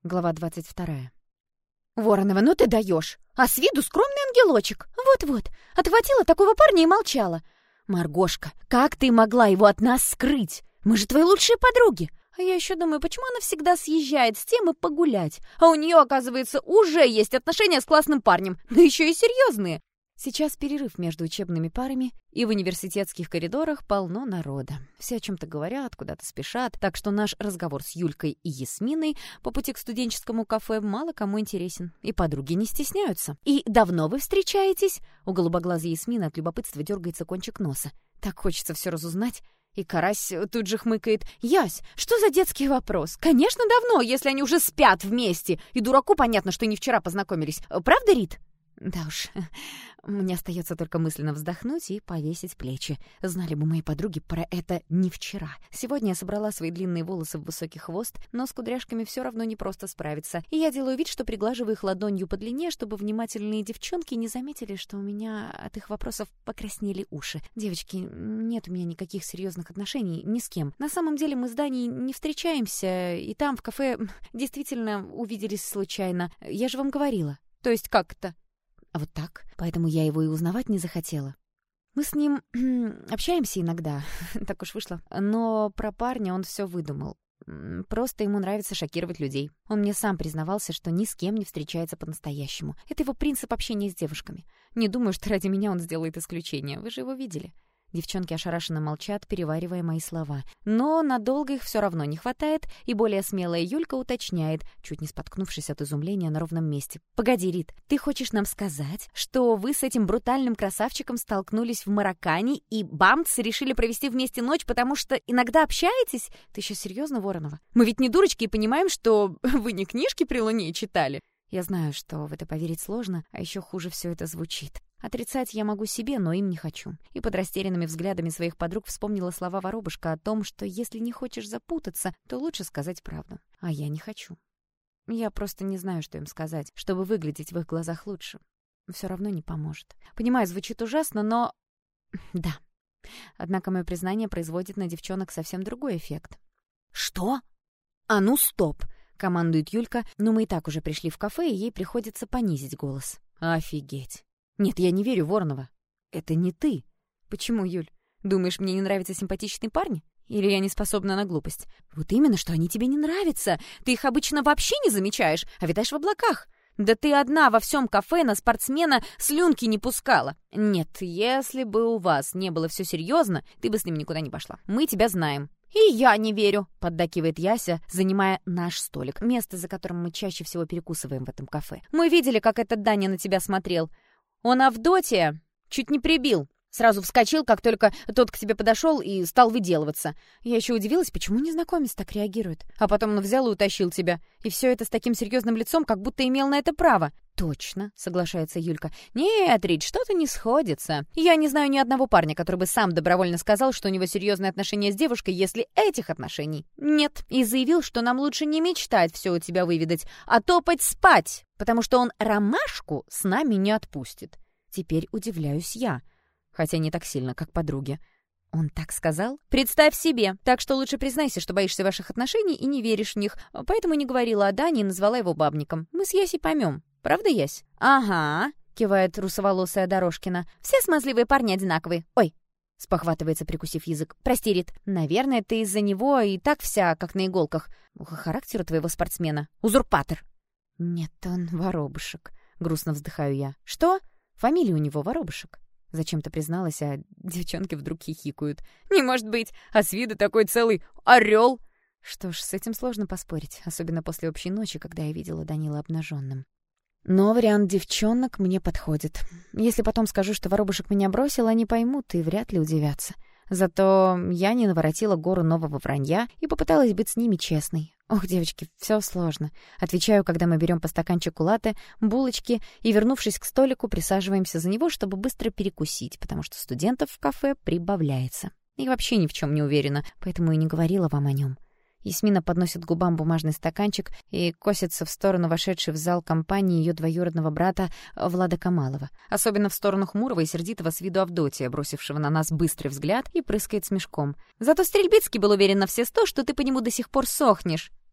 Глава 22. «Воронова, ну ты даешь! А с виду скромный ангелочек! Вот-вот, отхватила такого парня и молчала! Маргошка, как ты могла его от нас скрыть? Мы же твои лучшие подруги! А я еще думаю, почему она всегда съезжает с темы погулять? А у нее, оказывается, уже есть отношения с классным парнем, да еще и серьезные!» Сейчас перерыв между учебными парами, и в университетских коридорах полно народа. Все о чем-то говорят, куда-то спешат, так что наш разговор с Юлькой и Ясминой по пути к студенческому кафе мало кому интересен. И подруги не стесняются. «И давно вы встречаетесь?» У голубоглазой Ясмины от любопытства дергается кончик носа. Так хочется все разузнать. И Карась тут же хмыкает. «Ясь, что за детский вопрос? Конечно, давно, если они уже спят вместе. И дураку понятно, что не вчера познакомились. Правда, Рит?» Да уж, мне остается только мысленно вздохнуть и повесить плечи. Знали бы мои подруги про это не вчера. Сегодня я собрала свои длинные волосы в высокий хвост, но с кудряшками все равно не просто справиться. И я делаю вид, что приглаживаю их ладонью по длине, чтобы внимательные девчонки не заметили, что у меня от их вопросов покраснели уши. Девочки, нет у меня никаких серьезных отношений ни с кем. На самом деле мы с Даней не встречаемся, и там в кафе действительно увиделись случайно. Я же вам говорила. То есть как это? А вот так. Поэтому я его и узнавать не захотела. Мы с ним общаемся иногда, так уж вышло. Но про парня он все выдумал. Просто ему нравится шокировать людей. Он мне сам признавался, что ни с кем не встречается по-настоящему. Это его принцип общения с девушками. Не думаю, что ради меня он сделает исключение. Вы же его видели. Девчонки ошарашенно молчат, переваривая мои слова. Но надолго их все равно не хватает, и более смелая Юлька уточняет, чуть не споткнувшись от изумления на ровном месте. «Погоди, Рит, ты хочешь нам сказать, что вы с этим брутальным красавчиком столкнулись в Мароккане и бамц решили провести вместе ночь, потому что иногда общаетесь? Ты еще серьезно, Воронова? Мы ведь не дурочки и понимаем, что вы не книжки при луне читали». Я знаю, что в это поверить сложно, а еще хуже все это звучит. Отрицать я могу себе, но им не хочу. И под растерянными взглядами своих подруг вспомнила слова воробушка о том, что если не хочешь запутаться, то лучше сказать правду. А я не хочу. Я просто не знаю, что им сказать, чтобы выглядеть в их глазах лучше. Все равно не поможет. Понимаю, звучит ужасно, но... Да. Однако мое признание производит на девчонок совсем другой эффект. «Что? А ну, стоп!» — командует Юлька, но мы и так уже пришли в кафе, и ей приходится понизить голос. «Офигеть! Нет, я не верю, Воронова. Это не ты». «Почему, Юль? Думаешь, мне не нравятся симпатичные парни? Или я не способна на глупость?» «Вот именно, что они тебе не нравятся. Ты их обычно вообще не замечаешь, а витаешь в облаках. Да ты одна во всем кафе на спортсмена слюнки не пускала. Нет, если бы у вас не было все серьезно, ты бы с ним никуда не пошла. Мы тебя знаем». «И я не верю», — поддакивает Яся, занимая наш столик, место, за которым мы чаще всего перекусываем в этом кафе. «Мы видели, как этот Даня на тебя смотрел. Он Авдотья чуть не прибил. Сразу вскочил, как только тот к тебе подошел и стал выделываться. Я еще удивилась, почему незнакомец так реагирует. А потом он взял и утащил тебя. И все это с таким серьезным лицом, как будто имел на это право». «Точно», — соглашается Юлька. «Нет, Рит, что-то не сходится. Я не знаю ни одного парня, который бы сам добровольно сказал, что у него серьезные отношения с девушкой, если этих отношений нет. И заявил, что нам лучше не мечтать все у тебя выведать, а топать спать, потому что он ромашку с нами не отпустит». Теперь удивляюсь я, хотя не так сильно, как подруги. «Он так сказал?» «Представь себе. Так что лучше признайся, что боишься ваших отношений и не веришь в них. Поэтому не говорила о Дане и назвала его бабником. Мы с Ясей поймем. Правда, Ясь?» «Ага», — кивает русоволосая Дорожкина. «Все смазливые парни одинаковые. Ой!» — спохватывается, прикусив язык. «Прости, Рит. Наверное, ты из-за него и так вся, как на иголках. Характер у твоего спортсмена. Узурпатор». «Нет, он воробушек», — грустно вздыхаю я. «Что? Фамилия у него воробушек». Зачем-то призналась, а девчонки вдруг хихикают. «Не может быть! А с виду такой целый орел!» Что ж, с этим сложно поспорить, особенно после общей ночи, когда я видела Данила обнаженным. Но вариант девчонок мне подходит. Если потом скажу, что воробушек меня бросил, они поймут и вряд ли удивятся. Зато я не наворотила гору нового вранья и попыталась быть с ними честной. Ох, девочки, все сложно. Отвечаю, когда мы берем по стаканчику латте, булочки и, вернувшись к столику, присаживаемся за него, чтобы быстро перекусить, потому что студентов в кафе прибавляется. И вообще ни в чем не уверена, поэтому и не говорила вам о нем. Ясмина подносит к губам бумажный стаканчик и косится в сторону вошедшей в зал компании ее двоюродного брата Влада Камалова. Особенно в сторону хмурого и сердитого с виду Авдотья, бросившего на нас быстрый взгляд и прыскает смешком. «Зато Стрельбицкий был уверен на все 100, что ты по нему до сих пор сохнешь».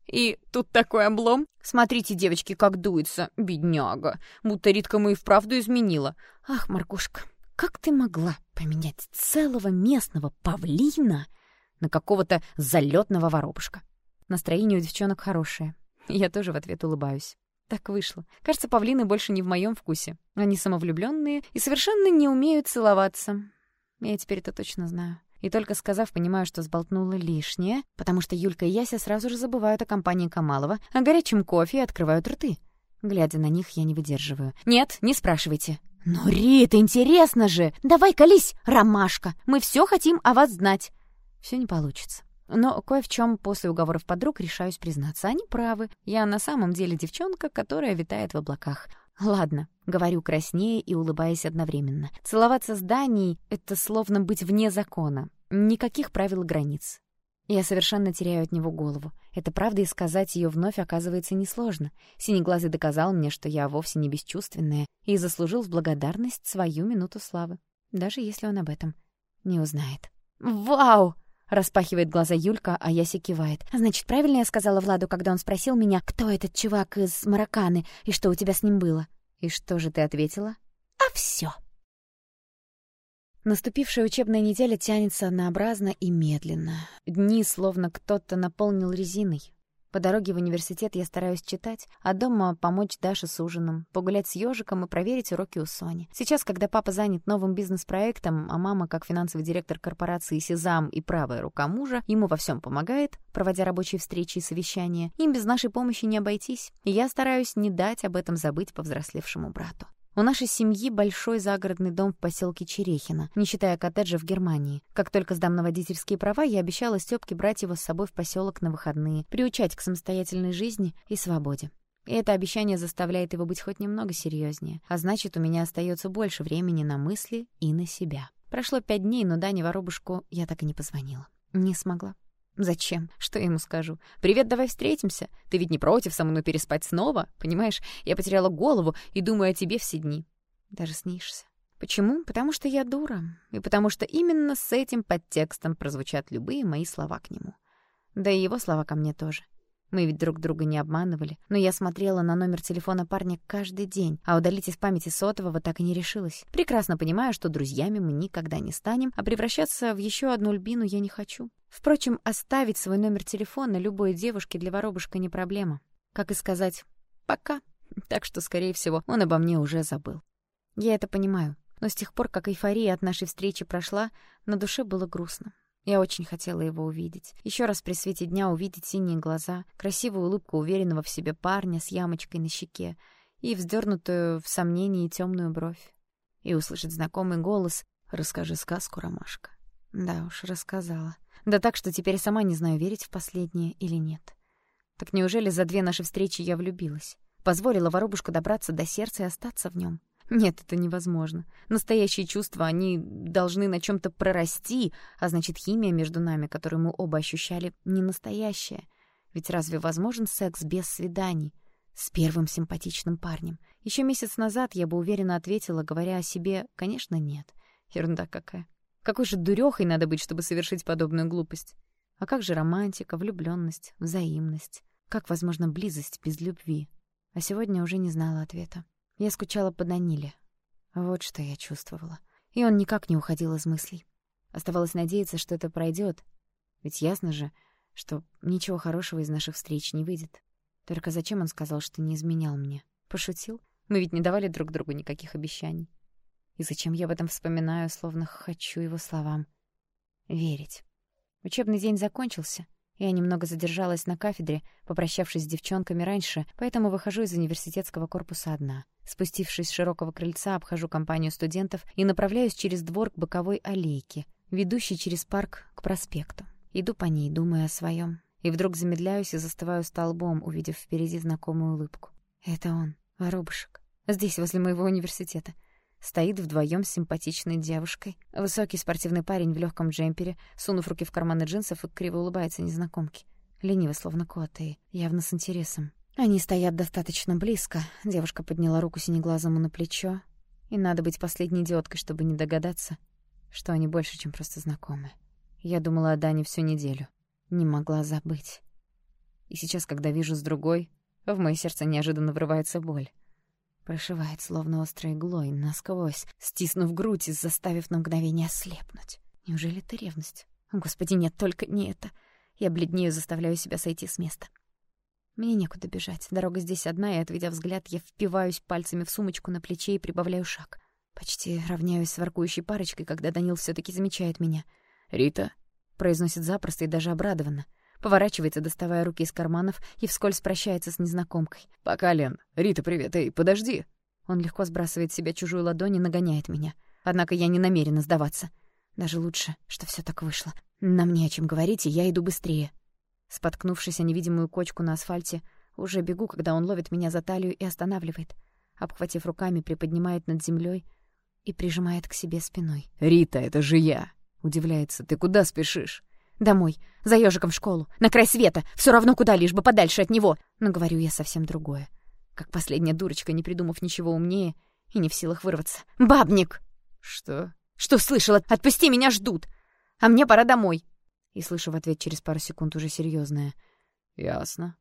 И тут такой облом. Смотрите, девочки, как дуется, бедняга. Будто Ритка ему и вправду изменила. Ах, Маргошка, как ты могла поменять целого местного павлина на какого-то залетного воробушка? Настроение у девчонок хорошее. Я тоже в ответ улыбаюсь. Так вышло. Кажется, павлины больше не в моем вкусе. Они самовлюбленные и совершенно не умеют целоваться. Я теперь это точно знаю. И только сказав, понимаю, что сболтнула лишнее, потому что Юлька и Яся сразу же забывают о компании Камалова, о горячем кофе и открывают рты. Глядя на них, я не выдерживаю. «Нет, не спрашивайте». «Ну, Рита, интересно же! Давай колись, ромашка! Мы все хотим о вас знать!» Все не получится. Но кое в чем после уговоров подруг решаюсь признаться. Они правы. Я на самом деле девчонка, которая витает в облаках. «Ладно», — говорю краснее и улыбаясь одновременно. «Целоваться с Данией — это словно быть вне закона. Никаких правил и границ. Я совершенно теряю от него голову. Это правда, и сказать ее вновь оказывается несложно. Синеглазый доказал мне, что я вовсе не бесчувственная, и заслужил в благодарность свою минуту славы. Даже если он об этом не узнает». «Вау!» — распахивает глаза Юлька, а Яся кивает. «Значит, правильно я сказала Владу, когда он спросил меня, кто этот чувак из Мараканы и что у тебя с ним было?» «И что же ты ответила?» «А всё!» Наступившая учебная неделя тянется однообразно и медленно. Дни словно кто-то наполнил резиной. По дороге в университет я стараюсь читать, а дома помочь Даше с ужином, погулять с ёжиком и проверить уроки у Сони. Сейчас, когда папа занят новым бизнес-проектом, а мама, как финансовый директор корпорации «Сезам» и правая рука мужа, ему во всем помогает, проводя рабочие встречи и совещания, им без нашей помощи не обойтись, и я стараюсь не дать об этом забыть повзрослевшему брату. У нашей семьи большой загородный дом в поселке Черехино, не считая коттеджа в Германии. Как только сдам на водительские права, я обещала Стёпке брать его с собой в поселок на выходные, приучать к самостоятельной жизни и свободе. И это обещание заставляет его быть хоть немного серьезнее, а значит, у меня остается больше времени на мысли и на себя. Прошло 5 дней, но Дане воробушку я так и не позвонила. Не смогла. Зачем? Что я ему скажу? «Привет, давай встретимся. Ты ведь не против со мной переспать снова? Понимаешь, я потеряла голову и думаю о тебе все дни. Даже снишься». Почему? Потому что я дура. И потому что именно с этим подтекстом прозвучат любые мои слова к нему. Да и его слова ко мне тоже. Мы ведь друг друга не обманывали, но я смотрела на номер телефона парня каждый день, а удалить из памяти сотового так и не решилась. Прекрасно понимаю, что друзьями мы никогда не станем, а превращаться в еще одну Альбину я не хочу. Впрочем, оставить свой номер телефона любой девушке для воробушка не проблема. Как и сказать «пока». Так что, скорее всего, он обо мне уже забыл. Я это понимаю, но с тех пор, как эйфория от нашей встречи прошла, на душе было грустно. Я очень хотела его увидеть. Еще раз при свете дня увидеть синие глаза, красивую улыбку уверенного в себе парня с ямочкой на щеке и вздернутую в сомнении темную бровь. И услышать знакомый голос «Расскажи сказку, ромашка». Да уж, рассказала. Да так, что теперь сама не знаю, верить в последнее или нет. Так неужели за 2 наши встречи я влюбилась? Позволила воробушку добраться до сердца и остаться в нем? Нет, это невозможно. Настоящие чувства, они должны на чем-то прорасти, а значит, химия между нами, которую мы оба ощущали, не настоящая. Ведь разве возможен секс без свиданий? С первым симпатичным парнем. Еще месяц назад я бы уверенно ответила, говоря о себе, конечно, нет. Ерунда какая. Какой же дурехой надо быть, чтобы совершить подобную глупость? А как же романтика, влюбленность, взаимность? Как возможна близость без любви? А сегодня уже не знала ответа. Я скучала по Даниле. Вот что я чувствовала. И он никак не уходил из мыслей. Оставалось надеяться, что это пройдет. Ведь ясно же, что ничего хорошего из наших встреч не выйдет. Только зачем он сказал, что не изменял мне? Пошутил? Мы ведь не давали друг другу никаких обещаний. И зачем я об этом вспоминаю, словно хочу его словам верить? Учебный день закончился. Я немного задержалась на кафедре, попрощавшись с девчонками раньше, поэтому выхожу из университетского корпуса одна. Спустившись с широкого крыльца, обхожу компанию студентов и направляюсь через двор к боковой аллейке, ведущей через парк к проспекту. Иду по ней, думая о своем. И вдруг замедляюсь и застываю столбом, увидев впереди знакомую улыбку. Это он, воробушек, здесь, возле моего университета. Стоит вдвоем с симпатичной девушкой. Высокий спортивный парень в легком джемпере, сунув руки в карманы джинсов, и криво улыбается незнакомке. Лениво, словно кот, и явно с интересом. Они стоят достаточно близко. Девушка подняла руку синеглазому на плечо. И надо быть последней идиоткой, чтобы не догадаться, что они больше, чем просто знакомы. Я думала о Дане всю неделю. Не могла забыть. И сейчас, когда вижу с другой, в моё сердце неожиданно врывается боль. Прошивает, словно острой иглой, насквозь, стиснув грудь и заставив на мгновение ослепнуть. Неужели это ревность? Господи, нет, только не это. Я бледнею, заставляю себя сойти с места. Мне некуда бежать. Дорога здесь одна, и, отведя взгляд, я впиваюсь пальцами в сумочку на плече и прибавляю шаг. Почти равняюсь с воркующей парочкой, когда Данил всё-таки замечает меня. «Рита?» — произносит запросто и даже обрадованно. Поворачивается, доставая руки из карманов, и вскользь прощается с незнакомкой. «Пока, Лен. Рита, привет. Эй, подожди!» Он легко сбрасывает с себя чужую ладонь и нагоняет меня. Однако я не намерена сдаваться. Даже лучше, что всё так вышло. Нам не о чем говорить, и я иду быстрее. Споткнувшись о невидимую кочку на асфальте, уже бегу, когда он ловит меня за талию и останавливает. Обхватив руками, приподнимает над землей и прижимает к себе спиной. «Рита, это же я!» — удивляется. «Ты куда спешишь?» «Домой, за ёжиком в школу, на край света, всё равно куда, лишь бы подальше от него». Но говорю я совсем другое. Как последняя дурочка, не придумав ничего умнее и не в силах вырваться. «Бабник!» «Что?» «Что слышала? Отпусти, меня ждут! А мне пора домой!» И слышу в ответ через пару секунд уже серьёзное. «Ясно».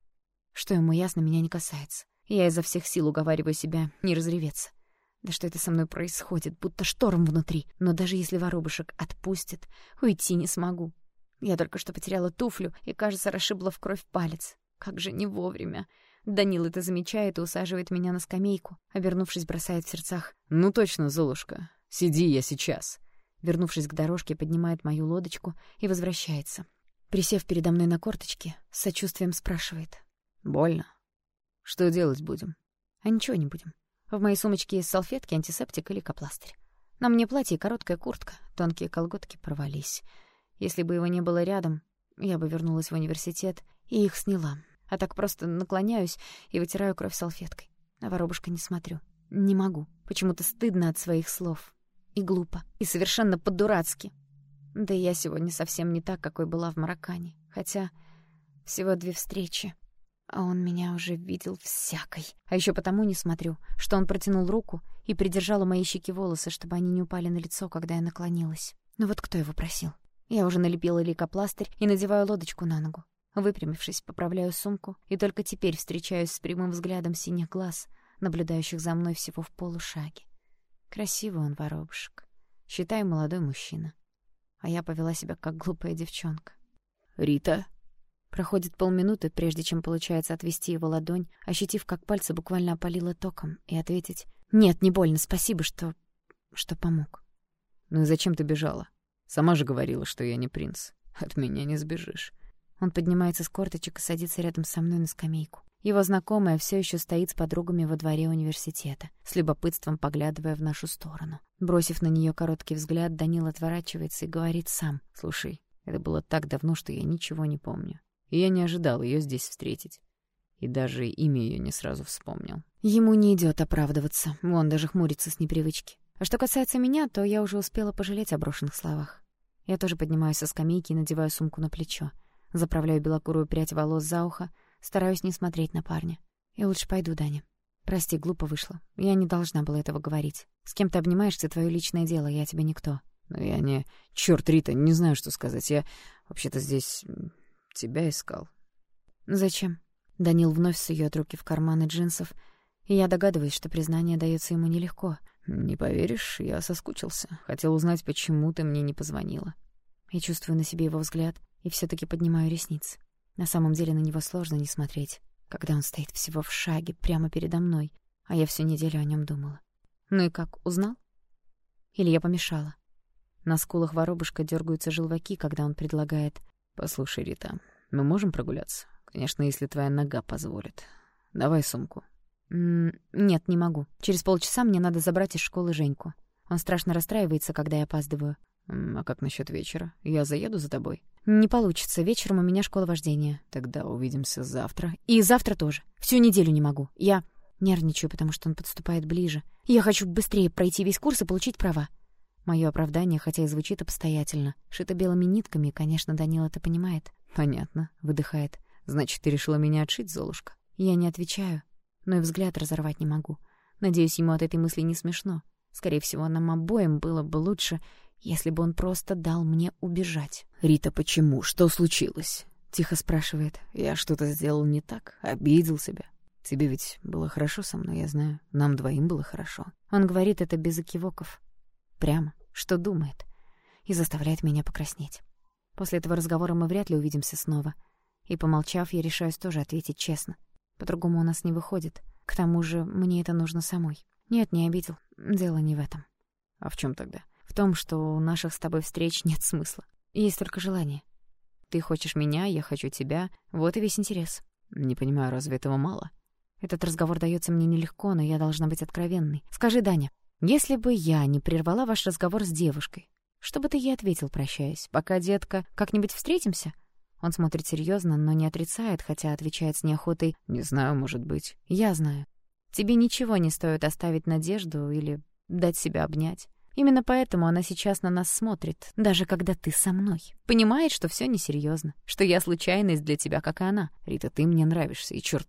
Что ему ясно, меня не касается. Я изо всех сил уговариваю себя не разреветься. Да что это со мной происходит, будто шторм внутри. Но даже если воробушек отпустит, уйти не смогу. Я только что потеряла туфлю и, кажется, расшибла в кровь палец. Как же не вовремя. Данил это замечает и усаживает меня на скамейку. Обернувшись, бросает в сердцах. «Ну точно, Золушка. Сиди, я сейчас». Вернувшись к дорожке, поднимает мою лодочку и возвращается. Присев передо мной на корточки, с сочувствием спрашивает. «Больно? Что делать будем?» А ничего не будем. В моей сумочке есть салфетки, антисептик и лейкопластырь. На мне платье и короткая куртка, тонкие колготки порвались. Если бы его не было рядом, я бы вернулась в университет и их сняла. А так просто наклоняюсь и вытираю кровь салфеткой. На воробушка не смотрю. Не могу. Почему-то стыдно от своих слов. И глупо. И совершенно по-дурацки. Да и я сегодня совсем не так, какой была в Мароккане. Хотя всего 2 встречи. А он меня уже видел всякой. А еще потому не смотрю, что он протянул руку и придержал у моей щеки волосы, чтобы они не упали на лицо, когда я наклонилась. Ну вот кто его просил? Я уже налепила лейкопластырь и надеваю лодочку на ногу. Выпрямившись, поправляю сумку, и только теперь встречаюсь с прямым взглядом синих глаз, наблюдающих за мной всего в полушаге. Красивый он, воробушек. Считай, молодой мужчина. А я повела себя как глупая девчонка. «Рита?» Проходит полминуты, прежде чем получается отвести его ладонь, ощутив, как пальцы буквально опалило током, и ответить: «Нет, не больно, спасибо, что помог». «Ну и зачем ты бежала? Сама же говорила, что я не принц. От меня не сбежишь». Он поднимается с корточек и садится рядом со мной на скамейку. Его знакомая все еще стоит с подругами во дворе университета, с любопытством поглядывая в нашу сторону. Бросив на нее короткий взгляд, Данил отворачивается и говорит сам: «Слушай, это было так давно, что я ничего не помню. И я не ожидал ее здесь встретить. И даже имя ее не сразу вспомнил». Ему не идет оправдываться, он даже хмурится с непривычки. А что касается меня, то я уже успела пожалеть о брошенных словах. Я тоже поднимаюсь со скамейки и надеваю сумку на плечо. Заправляю белокурую прядь волос за ухо, стараюсь не смотреть на парня. Я лучше пойду, Даня. Прости, глупо вышло. Я не должна была этого говорить. С кем ты обнимаешься — твое личное дело, я тебе никто. Но я не... Чёрт, Рита, не знаю, что сказать. Я вообще-то здесь тебя искал. Зачем? Данил вновь сует руки в карманы джинсов, и я догадываюсь, что признание дается ему нелегко. Не поверишь, я соскучился. Хотел узнать, почему ты мне не позвонила. Я чувствую на себе его взгляд и все-таки поднимаю ресницы. На самом деле на него сложно не смотреть, когда он стоит всего в шаге прямо передо мной, а я всю неделю о нем думала. Ну и как, узнал? Или я помешала? На скулах воробушка дергаются желваки, когда он предлагает: «Послушай, Рита, мы можем прогуляться? Конечно, если твоя нога позволит. Давай сумку». Нет, не могу. Через полчаса мне надо забрать из школы Женьку. Он страшно расстраивается, когда я опаздываю. А как насчет вечера? Я заеду за тобой? Не получится. Вечером у меня школа вождения. Тогда увидимся завтра. И завтра тоже. Всю неделю не могу. Я нервничаю, потому что он подступает ближе. Я хочу быстрее пройти весь курс и получить права. Мое оправдание, хотя и звучит обстоятельно, шито белыми нитками, и, конечно, Данил это понимает. «Понятно», — выдыхает. «Значит, ты решила меня отшить, Золушка?» Я не отвечаю, но и взгляд разорвать не могу. Надеюсь, ему от этой мысли не смешно. Скорее всего, нам обоим было бы лучше, если бы он просто дал мне убежать. «Рита, почему? Что случилось? тихо спрашивает. Я что-то сделал не так, обидел себя. Тебе ведь было хорошо со мной, я знаю. Нам двоим было хорошо. Он говорит это без экивоков. Прямо, что думает. И заставляет меня покраснеть. После этого разговора мы вряд ли увидимся снова. И, помолчав, я решаюсь тоже ответить честно. По-другому у нас не выходит. К тому же мне это нужно самой. Нет, не обидел. Дело не в этом. А в чем тогда? В том, что у наших с тобой встреч нет смысла. Есть только желание. Ты хочешь меня, я хочу тебя. Вот и весь интерес. Не понимаю, разве этого мало? Этот разговор дается мне нелегко, но я должна быть откровенной. Скажи, Даня, если бы я не прервала ваш разговор с девушкой, что бы ты ей ответил, прощаясь? Пока, детка, как-нибудь встретимся? Он смотрит серьезно, но не отрицает, хотя отвечает с неохотой. Не знаю, может быть. Я знаю. Тебе ничего не стоит оставить надежду или дать себя обнять. Именно поэтому она сейчас на нас смотрит, даже когда ты со мной. Понимает, что все несерьезно, что я случайность для тебя, как и она. Рита, ты мне нравишься, и черт,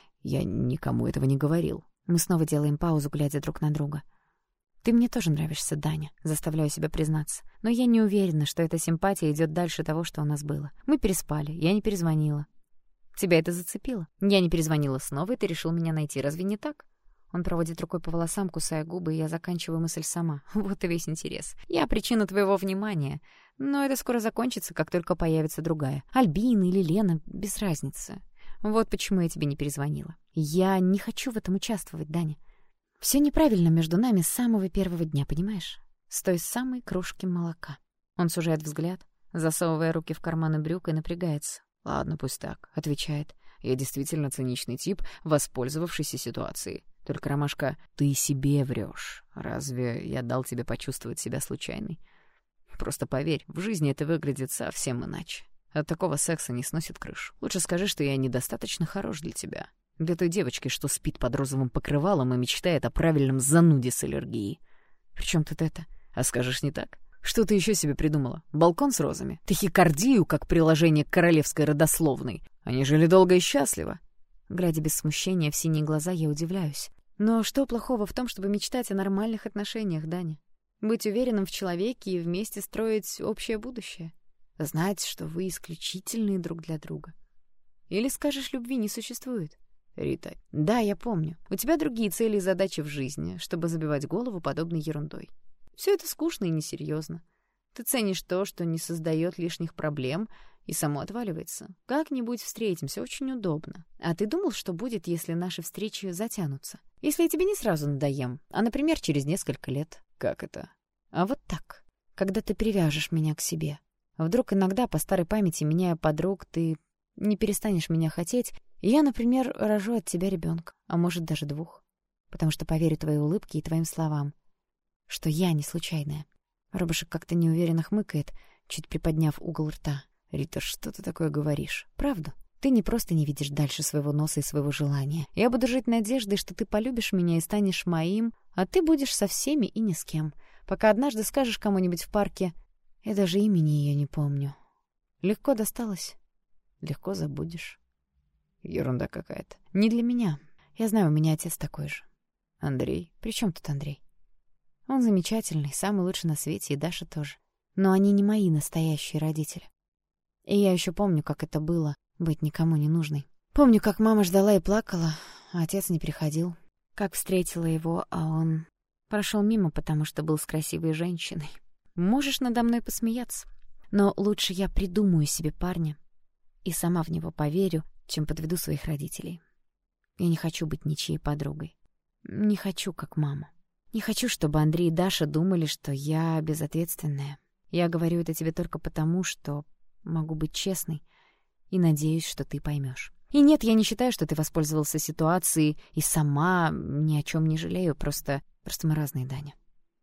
я никому этого не говорил. Мы снова делаем паузу, глядя друг на друга. Ты мне тоже нравишься, Даня, заставляю себя признаться. Но я не уверена, что эта симпатия идет дальше того, что у нас было. Мы переспали, я не перезвонила. Тебя это зацепило? Я не перезвонила снова, и ты решил меня найти. Разве не так? Он проводит рукой по волосам, кусая губы, и я заканчиваю мысль сама. Вот и весь интерес. Я причина твоего внимания. Но это скоро закончится, как только появится другая. Альбина или Лена, без разницы. Вот почему я тебе не перезвонила. Я не хочу в этом участвовать, Даня. Все неправильно между нами с самого первого дня, понимаешь? С той самой кружки молока. Он сужает взгляд, засовывая руки в карманы брюк и напрягается. «Ладно, пусть так», — отвечает. «Я действительно циничный тип, воспользовавшийся ситуацией. Только, Ромашка, ты себе врешь. Разве я дал тебе почувствовать себя случайной? Просто поверь, в жизни это выглядит совсем иначе. От такого секса не сносит крышу. Лучше скажи, что я недостаточно хорош для тебя. Для той девочки, что спит под розовым покрывалом и мечтает о правильном зануде с аллергией. При чем тут это? А скажешь, не так? Что ты еще себе придумала? Балкон с розами? Тахикардию, как приложение к королевской родословной? Они жили долго и счастливо». Глядя без смущения в синие глаза, я удивляюсь. Но что плохого в том, чтобы мечтать о нормальных отношениях, Даня? Быть уверенным в человеке и вместе строить общее будущее? Знать, что вы исключительные друг для друга? Или скажешь, любви не существует? Рита. Да, я помню. У тебя другие цели и задачи в жизни, чтобы забивать голову подобной ерундой. Все это скучно и несерьезно. Ты ценишь то, что не создает лишних проблем и само отваливается. Как-нибудь встретимся, очень удобно. А ты думал, что будет, если наши встречи затянутся? Если я тебе не сразу надоем, а, например, через несколько лет? Как это? А вот так. Когда ты привяжешь меня к себе. Вдруг иногда, по старой памяти, меняя подруг, ты не перестанешь меня хотеть, и я, например, рожу от тебя ребенка, а может, даже 2. Потому что поверю твоей улыбке и твоим словам, что я не случайная. Робышек как-то неуверенно хмыкает, чуть приподняв угол рта. «Рита, что ты такое говоришь?» «Правду. Ты не просто не видишь дальше своего носа и своего желания. Я буду жить надеждой, что ты полюбишь меня и станешь моим, а ты будешь со всеми и ни с кем. Пока однажды скажешь кому-нибудь в парке, я даже имени ее не помню. Легко досталось. Легко забудешь». Ерунда какая-то. Не для меня. Я знаю, у меня отец такой же. Андрей? При чем тут Андрей? Он замечательный, самый лучший на свете, и Даша тоже. Но они не мои настоящие родители. И я еще помню, как это было — быть никому не нужной. Помню, как мама ждала и плакала, а отец не приходил. Как встретила его, а он прошел мимо, потому что был с красивой женщиной. Можешь надо мной посмеяться, но лучше я придумаю себе парня и сама в него поверю, чем подведу своих родителей. Я не хочу быть ничьей подругой. Не хочу, как мама. Не хочу, чтобы Андрей и Даша думали, что я безответственная. Я говорю это тебе только потому, что могу быть честной и надеюсь, что ты поймешь. И нет, я не считаю, что ты воспользовался ситуацией и сама ни о чем не жалею, просто мы разные, Даня.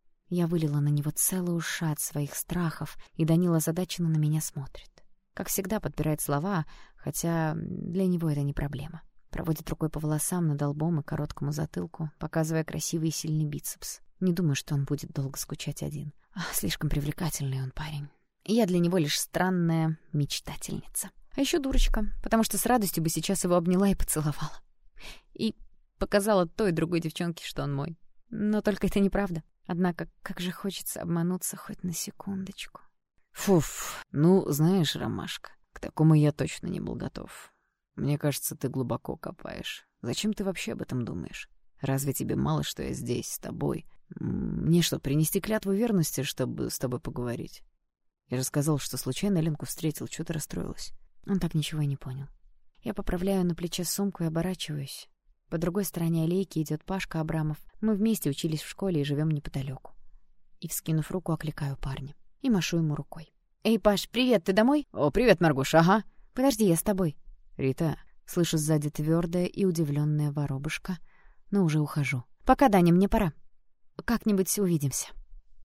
Я вылила на него целый ушат своих страхов, и Данила озадаченно на меня смотрит. Как всегда, подбирает слова, хотя для него это не проблема. Проводит рукой по волосам над лбом и короткому затылку, показывая красивый и сильный бицепс. Не думаю, что он будет долго скучать один. Слишком привлекательный он парень. И я для него лишь странная мечтательница. А еще дурочка, потому что с радостью бы сейчас его обняла и поцеловала. И показала той и другой девчонке, что он мой. Но только это неправда. Однако, как же хочется обмануться хоть на секундочку. Фуф, ну, знаешь, Ромашка, К такому я точно не был готов. Мне кажется, ты глубоко копаешь. Зачем ты вообще об этом думаешь? Разве тебе мало, что я здесь, с тобой? Мне что, принести клятву верности, чтобы с тобой поговорить? Я же сказал, что случайно Ленку встретил. Чего ты расстроилась? Он так ничего и не понял. Я поправляю на плече сумку и оборачиваюсь. По другой стороне аллейки идет Пашка Абрамов. Мы вместе учились в школе и живем неподалеку. И, вскинув руку, окликаю парня. И машу ему рукой. «Эй, Паш, привет, ты домой?» «О, привет, Маргоша, ага». «Подожди, я с тобой». «Рита». Слышу сзади твёрдое и удивлённое воробушка, но уже ухожу. «Пока, Даня, мне пора. Как-нибудь увидимся».